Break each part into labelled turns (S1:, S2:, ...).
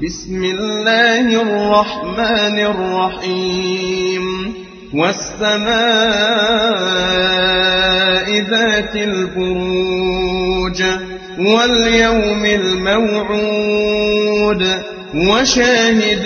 S1: بسم الله الرحمن الرحيم والسماء ذات البروج واليوم الموعود وشاهد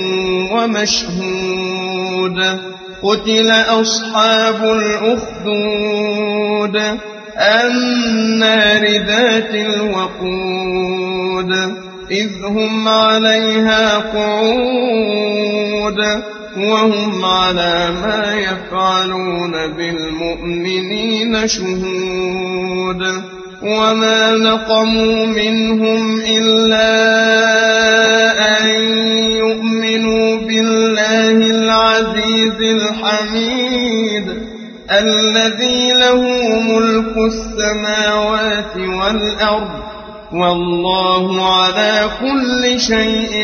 S1: ومشهود قتل أصحاب الأخدود النار ذات الوقود إذ هم عليها قعود وهم على ما يفعلون بالمؤمنين شهود وما نقموا منهم إلا أن يؤمنوا بالله العزيز الحميد الذي له ملك السماوات والأرض والله على كل شيء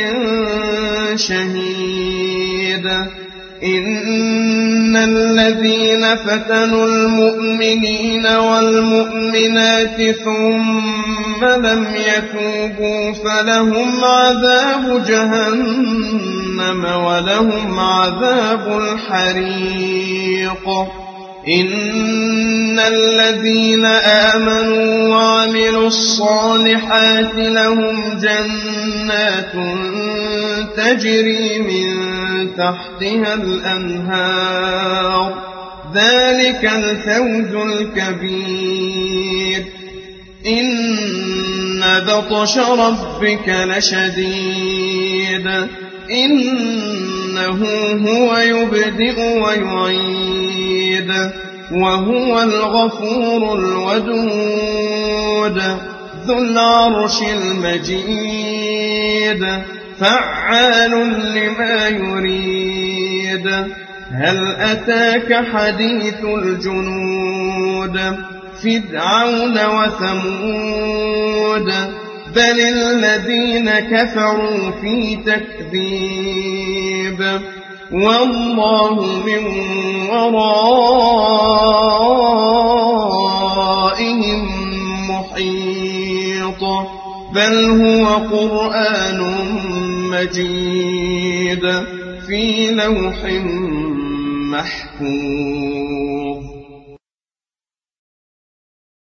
S1: شهيد إن الذين فتنوا المؤمنين والمؤمنات ثم لم يتوبوا فلهم عذاب جهنم ولهم عذاب الحريق إن الذين آمنوا وعملوا الصالحات لهم جنات تجري من تحتها الأنهار ذلك الفوز الكبير إن بطش ربك لشديد إنه هو يبدئ ويعيد وهو الغفور الودود ذو العرش المجيد فعال لما يريد هل أتاك حديث الجنود فرعون وثمود بل الذين كفروا في تكذيب والله من ورائهم محيط بل هو قرآن مجيد في لوح محفوظ